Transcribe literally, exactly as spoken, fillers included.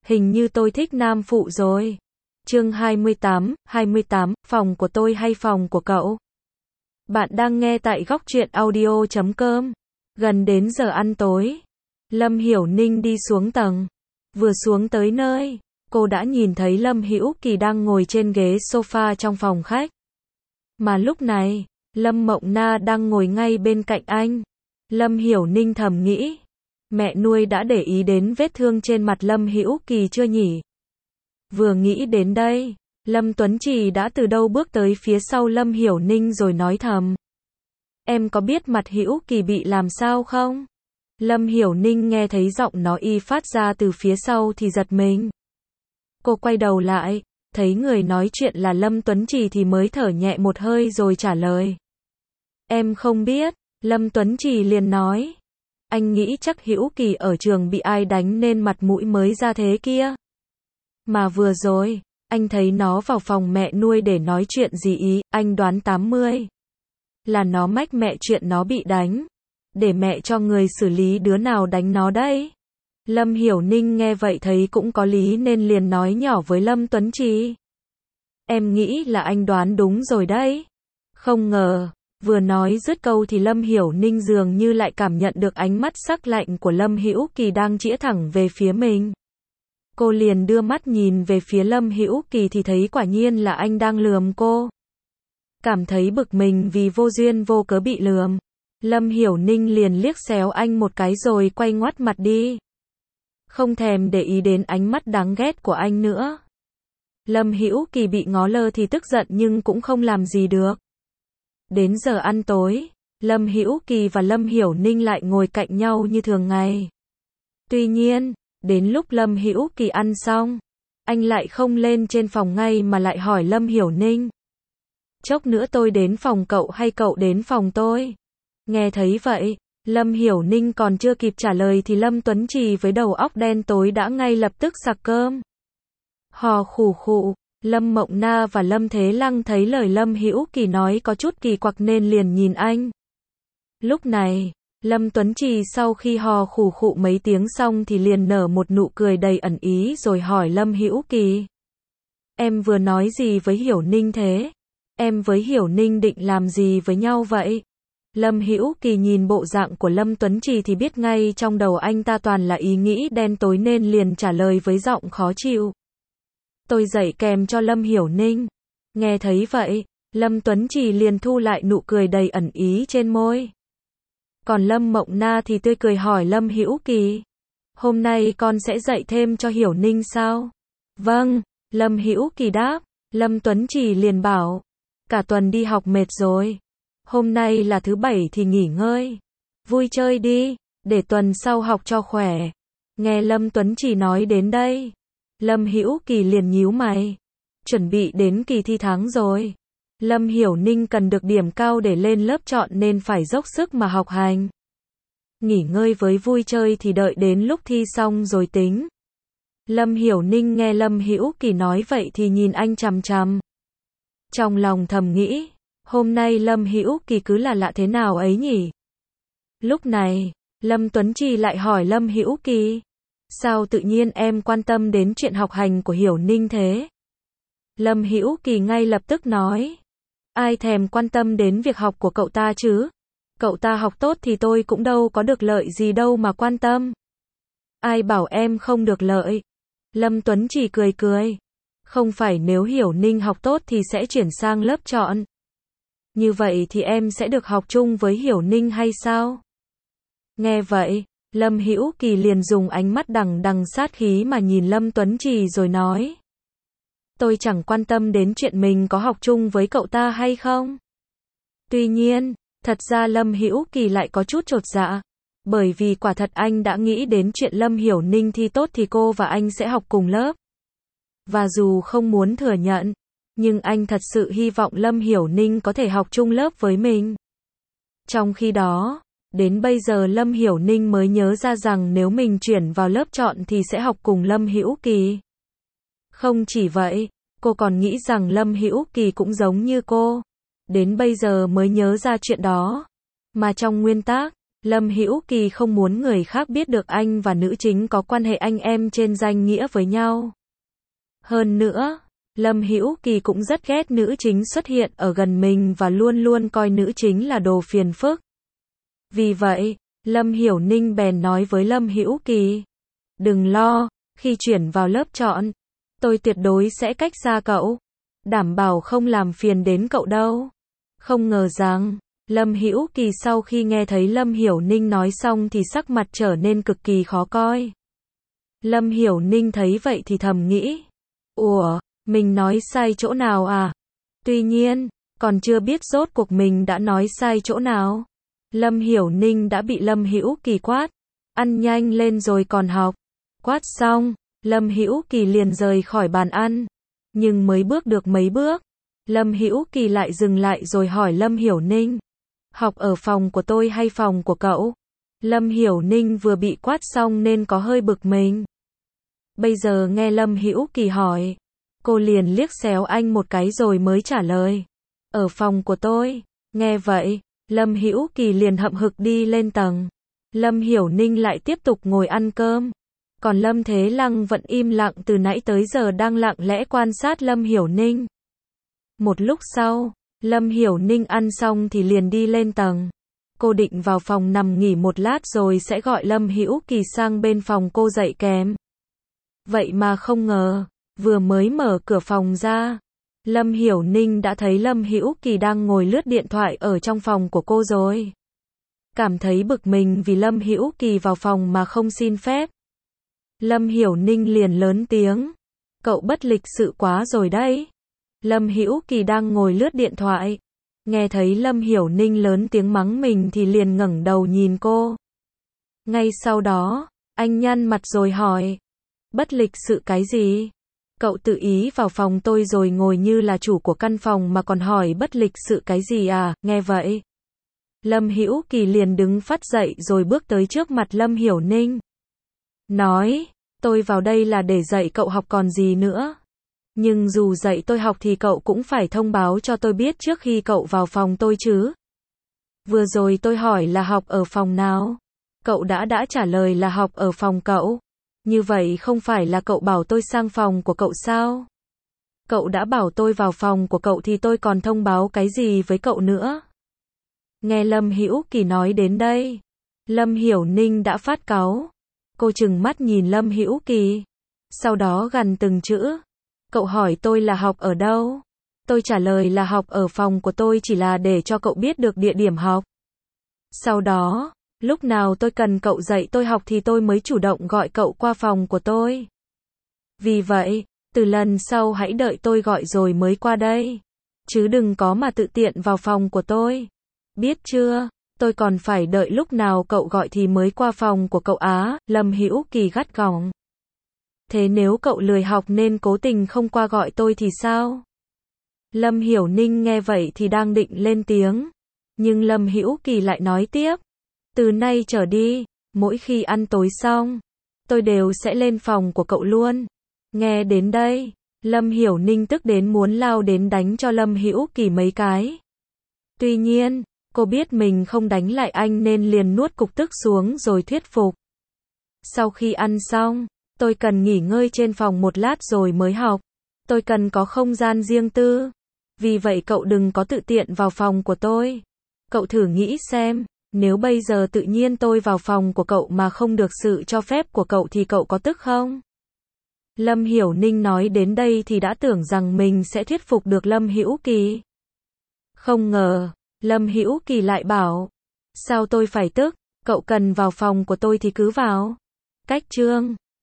Hình như tôi thích nam phụ rồi. Chương hai mươi tám, hai mươi tám, phòng của tôi hay phòng của cậu? Bạn đang nghe tại góc truyện audio chấm com. Gần đến giờ ăn tối, Lâm Hiểu Ninh đi xuống tầng. Vừa xuống tới nơi, cô đã nhìn thấy Lâm Hữu Kỳ đang ngồi trên ghế sofa trong phòng khách. Mà lúc này, Lâm Mộng Na đang ngồi ngay bên cạnh anh. Lâm Hiểu Ninh thầm nghĩ, mẹ nuôi đã để ý đến vết thương trên mặt Lâm Hữu Kỳ chưa nhỉ? Vừa nghĩ đến đây, Lâm Tuấn Trì đã từ đâu bước tới phía sau Lâm Hiểu Ninh rồi nói thầm. Em có biết mặt Hữu Kỳ bị làm sao không? Lâm Hiểu Ninh nghe thấy giọng nó y phát ra từ phía sau thì giật mình. Cô quay đầu lại, thấy người nói chuyện là Lâm Tuấn Trì thì mới thở nhẹ một hơi rồi trả lời. Em không biết, Lâm Tuấn Trì liền nói. Anh nghĩ chắc Hữu Kỳ ở trường bị ai đánh nên mặt mũi mới ra thế kia. Mà vừa rồi, anh thấy nó vào phòng mẹ nuôi để nói chuyện gì ý, anh đoán tám mươi. Là nó mách mẹ chuyện nó bị đánh. Để mẹ cho người xử lý đứa nào đánh nó đấy. Lâm Hiểu Ninh nghe vậy thấy cũng có lý nên liền nói nhỏ với Lâm Tuấn Trì. Em nghĩ là anh đoán đúng rồi đấy. Không ngờ, vừa nói dứt câu thì Lâm Hiểu Ninh dường như lại cảm nhận được ánh mắt sắc lạnh của Lâm Hữu Kỳ đang chĩa thẳng về phía mình. Cô liền đưa mắt nhìn về phía Lâm Hữu Kỳ thì thấy quả nhiên là anh đang lườm cô. Cảm thấy bực mình vì vô duyên vô cớ bị lườm. Lâm Hiểu Ninh liền liếc xéo anh một cái rồi quay ngoắt mặt đi. Không thèm để ý đến ánh mắt đáng ghét của anh nữa. Lâm Hữu Kỳ bị ngó lơ thì tức giận nhưng cũng không làm gì được. Đến giờ ăn tối, Lâm Hữu Kỳ và Lâm Hiểu Ninh lại ngồi cạnh nhau như thường ngày. Tuy nhiên, đến lúc Lâm Hữu Kỳ ăn xong, anh lại không lên trên phòng ngay mà lại hỏi Lâm Hiểu Ninh. Chốc nữa tôi đến phòng cậu hay cậu đến phòng tôi? Nghe thấy vậy, Lâm Hiểu Ninh còn chưa kịp trả lời thì Lâm Tuấn Trì với đầu óc đen tối đã ngay lập tức sặc cơm. Hò khủ khụ, Lâm Mộng Na và Lâm Thế Lăng thấy lời Lâm Hữu Kỳ nói có chút kỳ quặc nên liền nhìn anh. Lúc này, Lâm Tuấn Trì sau khi hò khủ khụ mấy tiếng xong thì liền nở một nụ cười đầy ẩn ý rồi hỏi Lâm Hữu Kỳ. Em vừa nói gì với Hiểu Ninh thế? Em với Hiểu Ninh định làm gì với nhau vậy? Lâm Hữu Kỳ nhìn bộ dạng của Lâm Tuấn Trì thì biết ngay trong đầu anh ta toàn là ý nghĩ đen tối nên liền trả lời với giọng khó chịu. Tôi dạy kèm cho Lâm Hiểu Ninh. Nghe thấy vậy, Lâm Tuấn Trì liền thu lại nụ cười đầy ẩn ý trên môi. Còn Lâm Mộng Na thì tươi cười hỏi Lâm Hữu Kỳ. Hôm nay con sẽ dạy thêm cho Hiểu Ninh sao? Vâng, Lâm Hữu Kỳ đáp. Lâm Tuấn Trì liền bảo. Cả tuần đi học mệt rồi. Hôm nay là thứ bảy thì nghỉ ngơi. Vui chơi đi, để tuần sau học cho khỏe. Nghe Lâm Tuấn Trì nói đến đây, Lâm Hữu Kỳ liền nhíu mày. Chuẩn bị đến kỳ thi tháng rồi. Lâm Hiểu Ninh cần được điểm cao để lên lớp chọn nên phải dốc sức mà học hành. Nghỉ ngơi với vui chơi thì đợi đến lúc thi xong rồi tính. Lâm Hiểu Ninh nghe Lâm Hữu Kỳ nói vậy thì nhìn anh chằm chằm. Trong lòng thầm nghĩ, hôm nay Lâm Hữu Kỳ cứ là lạ thế nào ấy nhỉ? Lúc này, Lâm Tuấn Trì lại hỏi Lâm Hữu Kỳ. Sao tự nhiên em quan tâm đến chuyện học hành của Hiểu Ninh thế? Lâm Hữu Kỳ ngay lập tức nói. Ai thèm quan tâm đến việc học của cậu ta chứ? Cậu ta học tốt thì tôi cũng đâu có được lợi gì đâu mà quan tâm. Ai bảo em không được lợi? Lâm Tuấn Trì cười cười. Không phải nếu Hiểu Ninh học tốt thì sẽ chuyển sang lớp chọn. Như vậy thì em sẽ được học chung với Hiểu Ninh hay sao? Nghe vậy, Lâm Hữu Kỳ liền dùng ánh mắt đằng đằng sát khí mà nhìn Lâm Tuấn Trì rồi nói. Tôi chẳng quan tâm đến chuyện mình có học chung với cậu ta hay không. Tuy nhiên, thật ra Lâm Hữu Kỳ lại có chút chột dạ. Bởi vì quả thật anh đã nghĩ đến chuyện Lâm Hiểu Ninh thi tốt thì cô và anh sẽ học cùng lớp. Và dù không muốn thừa nhận, nhưng anh thật sự hy vọng Lâm Hiểu Ninh có thể học chung lớp với mình. Trong khi đó, đến bây giờ Lâm Hiểu Ninh mới nhớ ra rằng nếu mình chuyển vào lớp chọn thì sẽ học cùng Lâm Hữu Kỳ. Không chỉ vậy, cô còn nghĩ rằng Lâm Hữu Kỳ cũng giống như cô. Đến bây giờ mới nhớ ra chuyện đó. Mà trong nguyên tắc, Lâm Hữu Kỳ không muốn người khác biết được anh và nữ chính có quan hệ anh em trên danh nghĩa với nhau. Hơn nữa, Lâm Hữu Kỳ cũng rất ghét nữ chính xuất hiện ở gần mình và luôn luôn coi nữ chính là đồ phiền phức. Vì vậy, Lâm Hiểu Ninh bèn nói với Lâm Hữu Kỳ, đừng lo, khi chuyển vào lớp chọn, tôi tuyệt đối sẽ cách xa cậu, đảm bảo không làm phiền đến cậu đâu. Không ngờ rằng, Lâm Hữu Kỳ sau khi nghe thấy Lâm Hiểu Ninh nói xong thì sắc mặt trở nên cực kỳ khó coi. Lâm Hiểu Ninh thấy vậy thì thầm nghĩ, ủa, mình nói sai chỗ nào à? Tuy nhiên, còn chưa biết rốt cuộc mình đã nói sai chỗ nào. Lâm Hiểu Ninh đã bị Lâm Hữu Kỳ quát, ăn nhanh lên rồi còn học. Quát xong, Lâm Hữu Kỳ liền rời khỏi bàn ăn. Nhưng mới bước được mấy bước, Lâm Hữu Kỳ lại dừng lại rồi hỏi Lâm Hiểu Ninh, học ở phòng của tôi hay phòng của cậu? Lâm Hiểu Ninh vừa bị quát xong nên có hơi bực mình. Bây giờ nghe Lâm Hữu Kỳ hỏi, cô liền liếc xéo anh một cái rồi mới trả lời, ở phòng của tôi. Nghe vậy, Lâm Hữu Kỳ liền hậm hực đi lên tầng. Lâm Hiểu Ninh lại tiếp tục ngồi ăn cơm. Còn Lâm Thế Lăng vẫn im lặng từ nãy tới giờ đang lặng lẽ quan sát Lâm Hiểu Ninh. Một lúc sau, Lâm Hiểu Ninh ăn xong thì liền đi lên tầng. Cô định vào phòng nằm nghỉ một lát rồi sẽ gọi Lâm Hữu Kỳ sang bên phòng cô dạy kèm. Vậy mà không ngờ, vừa mới mở cửa phòng ra, Lâm Hiểu Ninh đã thấy Lâm Hữu Kỳ đang ngồi lướt điện thoại ở trong phòng của cô rồi. Cảm thấy bực mình vì Lâm Hữu Kỳ vào phòng mà không xin phép. Lâm Hiểu Ninh liền lớn tiếng, cậu bất lịch sự quá rồi đấy. Lâm Hữu Kỳ đang ngồi lướt điện thoại, nghe thấy Lâm Hiểu Ninh lớn tiếng mắng mình thì liền ngẩng đầu nhìn cô. Ngay sau đó, anh nhăn mặt rồi hỏi, bất lịch sự cái gì? Cậu tự ý vào phòng tôi rồi ngồi như là chủ của căn phòng mà còn hỏi bất lịch sự cái gì à? Nghe vậy, Lâm Hữu Kỳ liền đứng phắt dậy rồi bước tới trước mặt Lâm Hiểu Ninh. Nói, tôi vào đây là để dạy cậu học còn gì nữa. Nhưng dù dạy tôi học thì cậu cũng phải thông báo cho tôi biết trước khi cậu vào phòng tôi chứ. Vừa rồi tôi hỏi là học ở phòng nào? Cậu đã đã trả lời là học ở phòng cậu. Như vậy không phải là cậu bảo tôi sang phòng của cậu sao? Cậu đã bảo tôi vào phòng của cậu thì tôi còn thông báo cái gì với cậu nữa? Nghe Lâm Hữu Kỳ nói đến đây, Lâm Hiểu Ninh đã phát cáu. Cô trừng mắt nhìn Lâm Hữu Kỳ, sau đó gằn từng chữ. Cậu hỏi tôi là học ở đâu? Tôi trả lời là học ở phòng của tôi chỉ là để cho cậu biết được địa điểm học. Sau đó, lúc nào tôi cần cậu dạy tôi học thì tôi mới chủ động gọi cậu qua phòng của tôi. Vì vậy, từ lần sau hãy đợi tôi gọi rồi mới qua đây. Chứ đừng có mà tự tiện vào phòng của tôi. Biết chưa? Tôi còn phải đợi lúc nào cậu gọi thì mới qua phòng của cậu á. Lâm Hữu Kỳ gắt gỏng. Thế nếu cậu lười học nên cố tình không qua gọi tôi thì sao? Lâm Hiểu Ninh nghe vậy thì đang định lên tiếng. Nhưng Lâm Hữu Kỳ lại nói tiếp. Từ nay trở đi, mỗi khi ăn tối xong, tôi đều sẽ lên phòng của cậu luôn. Nghe đến đây, Lâm Hiểu Ninh tức đến muốn lao đến đánh cho Lâm Hữu Kỳ mấy cái. Tuy nhiên, cô biết mình không đánh lại anh nên liền nuốt cục tức xuống rồi thuyết phục. Sau khi ăn xong, tôi cần nghỉ ngơi trên phòng một lát rồi mới học. Tôi cần có không gian riêng tư. Vì vậy cậu đừng có tự tiện vào phòng của tôi. Cậu thử nghĩ xem, nếu bây giờ tự nhiên tôi vào phòng của cậu mà không được sự cho phép của cậu thì cậu có tức không? Lâm Hiểu Ninh nói đến đây thì đã tưởng rằng mình sẽ thuyết phục được Lâm Hữu Kỳ. Không ngờ, Lâm Hữu Kỳ lại bảo, sao tôi phải tức, cậu cần vào phòng của tôi thì cứ vào. Cách chương